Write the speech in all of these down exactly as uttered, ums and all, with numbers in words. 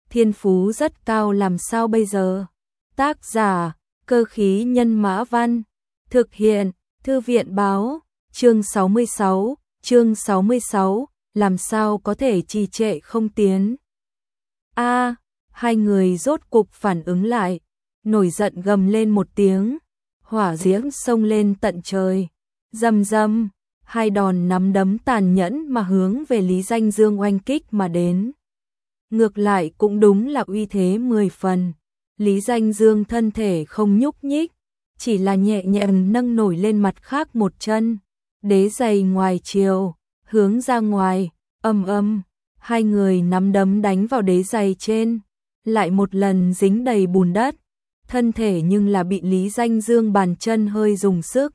thiên phú rất cao làm sao bây giờ? Tác giả, Cơ khí nhân mã văn, thực hiện, Thư viện báo, chương sáu mươi sáu, chương sáu mươi sáu, làm sao có thể trì trệ không tiến? A, hai người rốt cục phản ứng lại, nổi giận gầm lên một tiếng, hỏa diễm xông lên tận trời, rầm rầm, hai đòn nắm đấm tàn nhẫn mà hướng về Lý Danh Dương oanh kích mà đến. Ngược lại cũng đúng là uy thế mười phần, Lý Danh Dương thân thể không nhúc nhích, chỉ là nhẹ nhàng nâng nổi lên mặt khác một chân, đế giày ngoài chiều, hướng ra ngoài, ầm ầm, hai người nắm đấm đánh vào đế giày trên, lại một lần dính đầy bùn đất, thân thể nhưng là bị Lý Danh Dương bàn chân hơi dùng sức.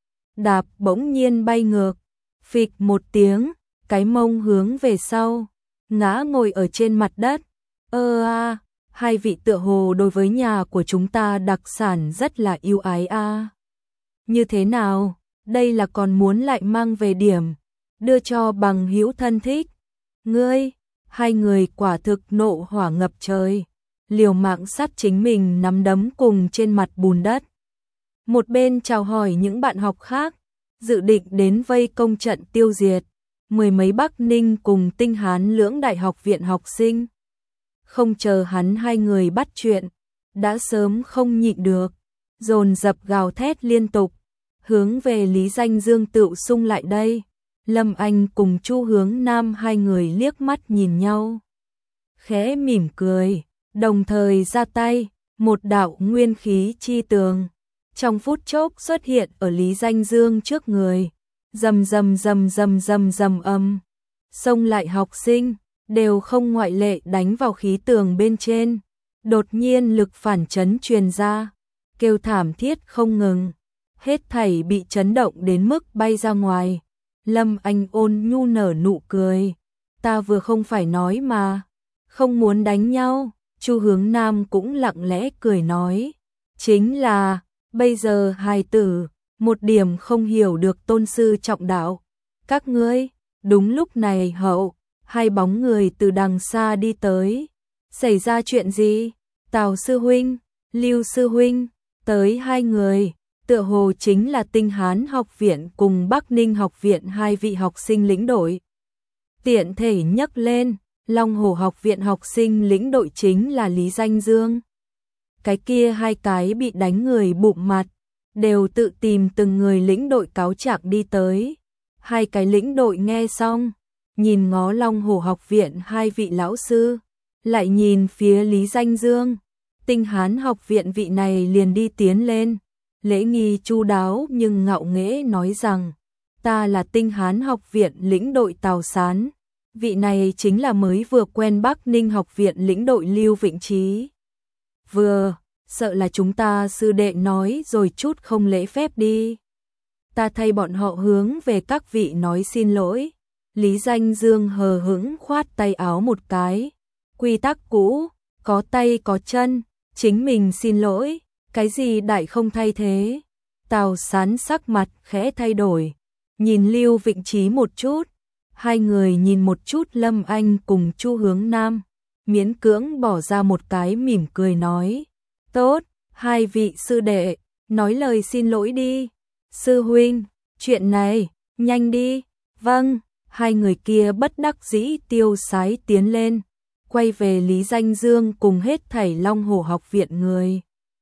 Đạp bỗng nhiên bay ngược, phịch một tiếng, cái mông hướng về sau, ngã ngồi ở trên mặt đất. Ơ a, hai vị tựa hồ đối với nhà của chúng ta đặc sản rất là yêu ái a. Như thế nào, đây là còn muốn lại mang về điểm, đưa cho bằng hữu thân thích. Ngươi, hai người quả thực nộ hỏa ngập trời, liều mạng sát chính mình nắm đấm cùng trên mặt bùn đất. Một bên chào hỏi những bạn học khác, dự định đến vây công trận tiêu diệt mười mấy Bắc Ninh cùng Tinh Hán lưỡng đại học viện học sinh. Không chờ hắn hai người bắt chuyện, đã sớm không nhịn được, dồn dập gào thét liên tục, hướng về Lý Danh Dương tựu xung lại đây. Lâm Anh cùng Chu Hướng Nam hai người liếc mắt nhìn nhau, khẽ mỉm cười, đồng thời ra tay, một đạo nguyên khí chi tường trong phút chốc xuất hiện ở Lý Danh Dương trước người, rầm rầm rầm rầm rầm rầm âm, xông lại học sinh đều không ngoại lệ đánh vào khí tường bên trên, đột nhiên lực phản chấn truyền ra, kêu thảm thiết không ngừng, hết thảy bị chấn động đến mức bay ra ngoài. Lâm Anh ôn nhu nở nụ cười, ta vừa không phải nói mà, không muốn đánh nhau. Chu Hướng Nam cũng lặng lẽ cười nói, chính là, bây giờ hài tử, một điểm không hiểu được tôn sư trọng đạo. Các ngươi, đúng lúc này hậu, hai bóng người từ đằng xa đi tới. Xảy ra chuyện gì? Tào sư huynh, Lưu sư huynh, tới hai người, tựa hồ chính là Tinh Hán học viện cùng Bắc Ninh học viện hai vị học sinh lĩnh đội. Tiện thể nhắc lên, Long Hồ học viện học sinh lĩnh đội chính là Lý Danh Dương. Cái kia hai cái bị đánh người bụng mặt, đều tự tìm từng người lĩnh đội cáo trạng đi tới. Hai cái lĩnh đội nghe xong, nhìn ngó Long Hồ học viện hai vị lão sư, lại nhìn phía Lý Danh Dương. Tinh Hán học viện vị này liền đi tiến lên, lễ nghi chu đáo nhưng ngạo nghễ nói rằng, ta là Tinh Hán học viện lĩnh đội Tào Sán, vị này chính là mới vừa quen Bắc Ninh học viện lĩnh đội Lưu Vĩnh Trí. Vừa, sợ là chúng ta sư đệ nói rồi chút không lễ phép đi. Ta thay bọn họ hướng về các vị nói xin lỗi. Lý Danh Dương hờ hững khoát tay áo một cái. Quy tắc cũ, có tay có chân, chính mình xin lỗi, cái gì đại không thay thế. Tào Sán sắc mặt khẽ thay đổi, nhìn Lưu Vĩnh Trí một chút, hai người nhìn một chút Lâm Anh cùng Chu Hướng Nam, miễn cưỡng bỏ ra một cái mỉm cười nói, tốt, hai vị sư đệ, nói lời xin lỗi đi. Sư huynh, chuyện này, nhanh đi. Vâng, hai người kia bất đắc dĩ tiêu sái tiến lên, quay về Lý Danh Dương cùng hết thảy Long Hồ học viện người.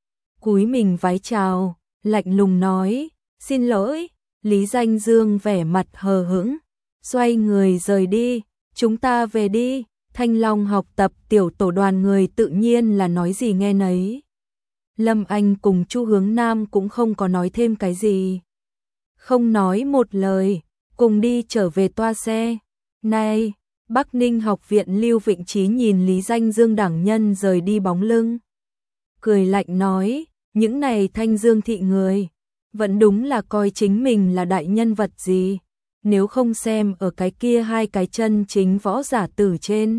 Cúi mình vái chào, lạnh lùng nói, xin lỗi. Lý Danh Dương vẻ mặt hờ hững, xoay người rời đi, chúng ta về đi. Thanh Long học tập tiểu tổ đoàn người tự nhiên là nói gì nghe nấy. Lâm Anh cùng Chu Hướng Nam cũng không có nói thêm cái gì. Không nói một lời, cùng đi trở về toa xe. Này, Bắc Ninh học viện Lưu Vĩnh Trí nhìn Lý Danh Dương đẳng nhân rời đi bóng lưng, cười lạnh nói, những này Thanh Dương thị người, vẫn đúng là coi chính mình là đại nhân vật gì, nếu không xem ở cái kia hai cái chân chính võ giả tử trên,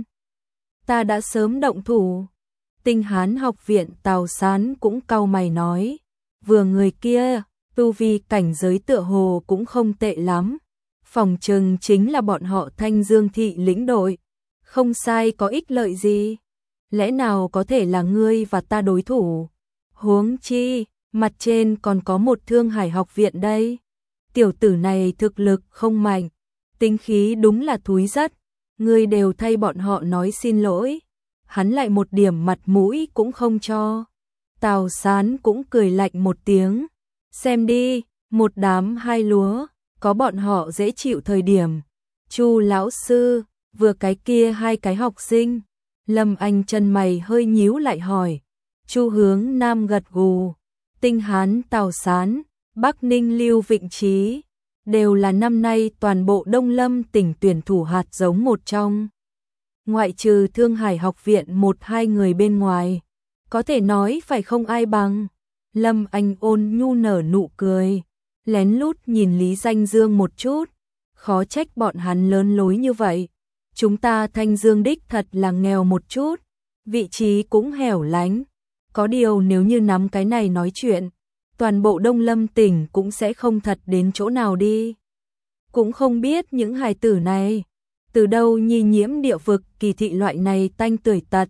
ta đã sớm động thủ. Tinh Hán học viện Tào Sán cũng cau mày nói, vừa người kia, tu vi cảnh giới tựa hồ cũng không tệ lắm, phòng chừng chính là bọn họ Thanh Dương thị lĩnh đội, không sai có ích lợi gì. lẽ nào có thể là ngươi và ta đối thủ? Huống chi, mặt trên còn có một Thương Hải học viện đây. Tiểu tử này thực lực không mạnh, tính khí đúng là thúi rất, ngươi đều thay bọn họ nói xin lỗi, hắn lại một điểm mặt mũi cũng không cho. Tào Sán cũng cười lạnh một tiếng, xem đi, một đám hai lúa, có bọn họ dễ chịu thời điểm. Chu lão sư, vừa cái kia hai cái học sinh. Lâm Anh chân mày hơi nhíu lại hỏi. Chu Hướng Nam gật gù, Tinh Hán Tào Sán, Bắc Ninh Lưu Vịnh Trí, đều là năm nay toàn bộ Đông Lâm tỉnh tuyển thủ hạt giống một trong. Ngoại trừ Thương Hải học viện một hai người bên ngoài, có thể nói phải không ai bằng. Lâm Anh ôn nhu nở nụ cười, lén lút nhìn Lý Danh Dương một chút, khó trách bọn hắn lớn lối như vậy. Chúng ta Thanh Dương đích thật là nghèo một chút, vị trí cũng hẻo lánh. Có điều nếu như nắm cái này nói chuyện, toàn bộ Đông Lâm tỉnh cũng sẽ không thật đến chỗ nào đi. Cũng không biết những hài tử này, từ đâu nhi nhiễm địa vực kỳ thị loại này tanh tưởi tật.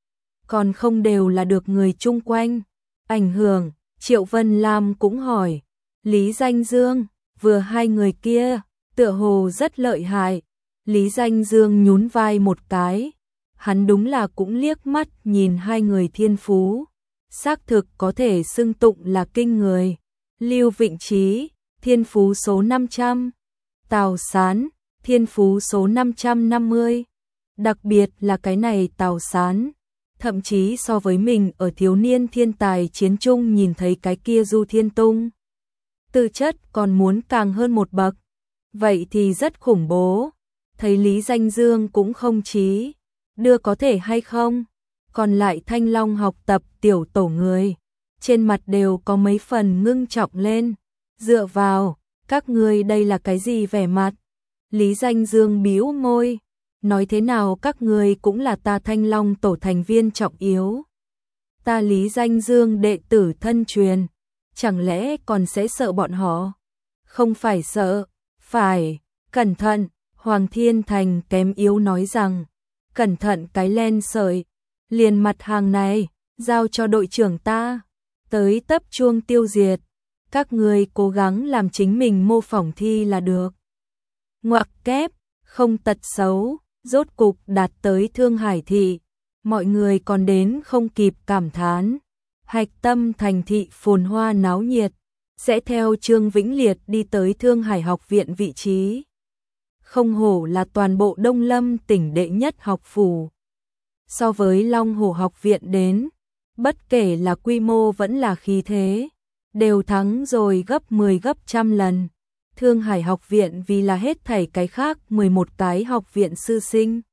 Còn không đều là được người chung quanh ảnh hưởng. Triệu Vân Lam cũng hỏi, Lý Danh Dương, vừa hai người kia, tựa hồ rất lợi hại. Lý Danh Dương nhún vai một cái, hắn đúng là cũng liếc mắt nhìn hai người thiên phú, xác thực có thể xưng tụng là kinh người. Lưu Vịnh Trí, thiên phú số năm trăm, Tào Sán, thiên phú số năm trăm năm mươi. Đặc biệt là cái này Tào Sán, thậm chí so với mình ở thiếu niên thiên tài chiến trung nhìn thấy cái kia Du Thiên Tung, tư chất còn muốn càng hơn một bậc, vậy thì rất khủng bố. Thấy Lý Danh Dương cũng không chí đưa có thể hay không, còn lại Thanh Long học tập tiểu tổ người, trên mặt đều có mấy phần ngưng trọng lên. Dựa vào, các ngươi đây là cái gì vẻ mặt? Lý Danh Dương bĩu môi, nói thế nào các ngươi cũng là ta Thanh Long tổ thành viên trọng yếu. Ta Lý Danh Dương đệ tử thân truyền, chẳng lẽ còn sẽ sợ bọn họ? Không phải sợ, phải, cẩn thận. Hoàng Thiên Thành kém yếu nói rằng, cẩn thận cái len sợi, liền mặt hàng này, giao cho đội trưởng ta, tới tấp chuông tiêu diệt, các người cố gắng làm chính mình mô phỏng thi là được. Ngoặc kép, không tật xấu, rốt cục đạt tới Thương Hải thị, mọi người còn đến không kịp cảm thán. Hạch tâm thành thị phồn hoa náo nhiệt, sẽ theo Trương Vĩnh Liệt đi tới Thương Hải học viện vị trí. Không hổ là toàn bộ Đông Lâm tỉnh đệ nhất học phủ. So với Long Hổ học viện đến, bất kể là quy mô vẫn là khí thế, đều thắng rồi gấp mười gấp trăm lần. Thương Hải học viện vì là hết thảy cái khác mười một cái học viện sư sinh,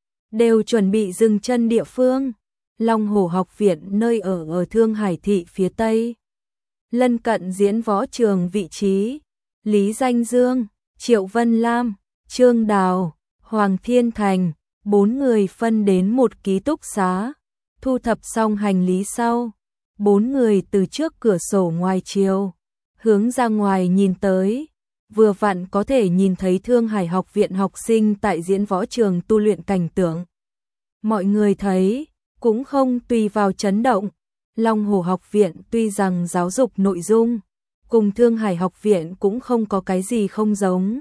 đều chuẩn bị dừng chân địa phương. Long Hổ học viện nơi ở ở Thương Hải thị phía Tây, lân cận diễn võ trường vị trí. Lý Danh Dương, Triệu Vân Lam, Trương Đào, Hoàng Thiên Thành, bốn người phân đến một ký túc xá, thu thập xong hành lý sau, bốn người từ trước cửa sổ ngoài chiều, hướng ra ngoài nhìn tới, vừa vặn có thể nhìn thấy Thương Hải học viện học sinh tại diễn võ trường tu luyện cảnh tượng. Mọi người thấy, cũng không tùy vào chấn động, Long Hổ học viện tuy rằng giáo dục nội dung, cùng Thương Hải học viện cũng không có cái gì không giống.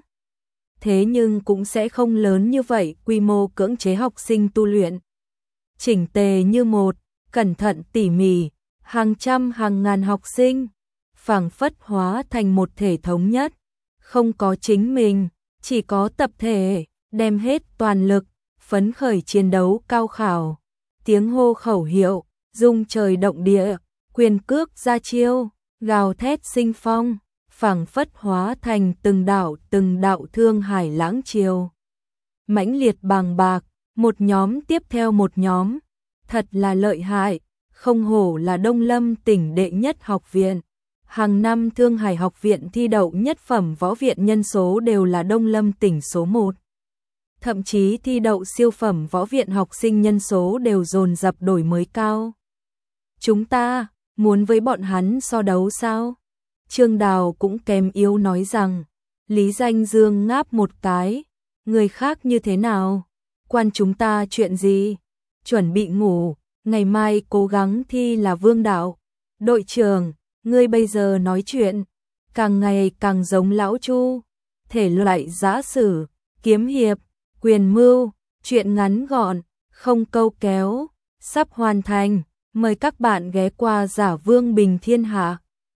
Thế nhưng cũng sẽ không lớn như vậy quy mô cưỡng chế học sinh tu luyện. Chỉnh tề như một, cẩn thận tỉ mỉ, hàng trăm hàng ngàn học sinh, phảng phất hóa thành một thể thống nhất, không có chính mình, chỉ có tập thể, đem hết toàn lực, phấn khởi chiến đấu cao khảo. Tiếng hô khẩu hiệu, rung trời động địa, quyền cước ra chiêu, gào thét sinh phong, phảng phất hóa thành từng đạo từng đạo Thương Hải lãng triều. Mãnh liệt bàng bạc, một nhóm tiếp theo một nhóm, thật là lợi hại, không hổ là Đông Lâm tỉnh đệ nhất học viện. Hàng năm Thương Hải học viện thi đậu nhất phẩm võ viện nhân số đều là Đông Lâm tỉnh số một. Thậm chí thi đậu siêu phẩm võ viện học sinh nhân số đều dồn dập đổi mới cao. Chúng ta, muốn với bọn hắn so đấu sao? Trương Đào cũng kém yếu nói rằng, Lý Danh Dương ngáp một cái, người khác như thế nào? Quan chúng ta chuyện gì? chuẩn bị ngủ, ngày mai cố gắng thi là vương đạo. Đội trưởng, ngươi bây giờ nói chuyện, càng ngày càng giống lão Chu, thể loại giã sử, kiếm hiệp, quyền mưu, chuyện ngắn gọn, không câu kéo, sắp hoàn thành, mời các bạn ghé qua Giả Vương Bình Thiên Hạ.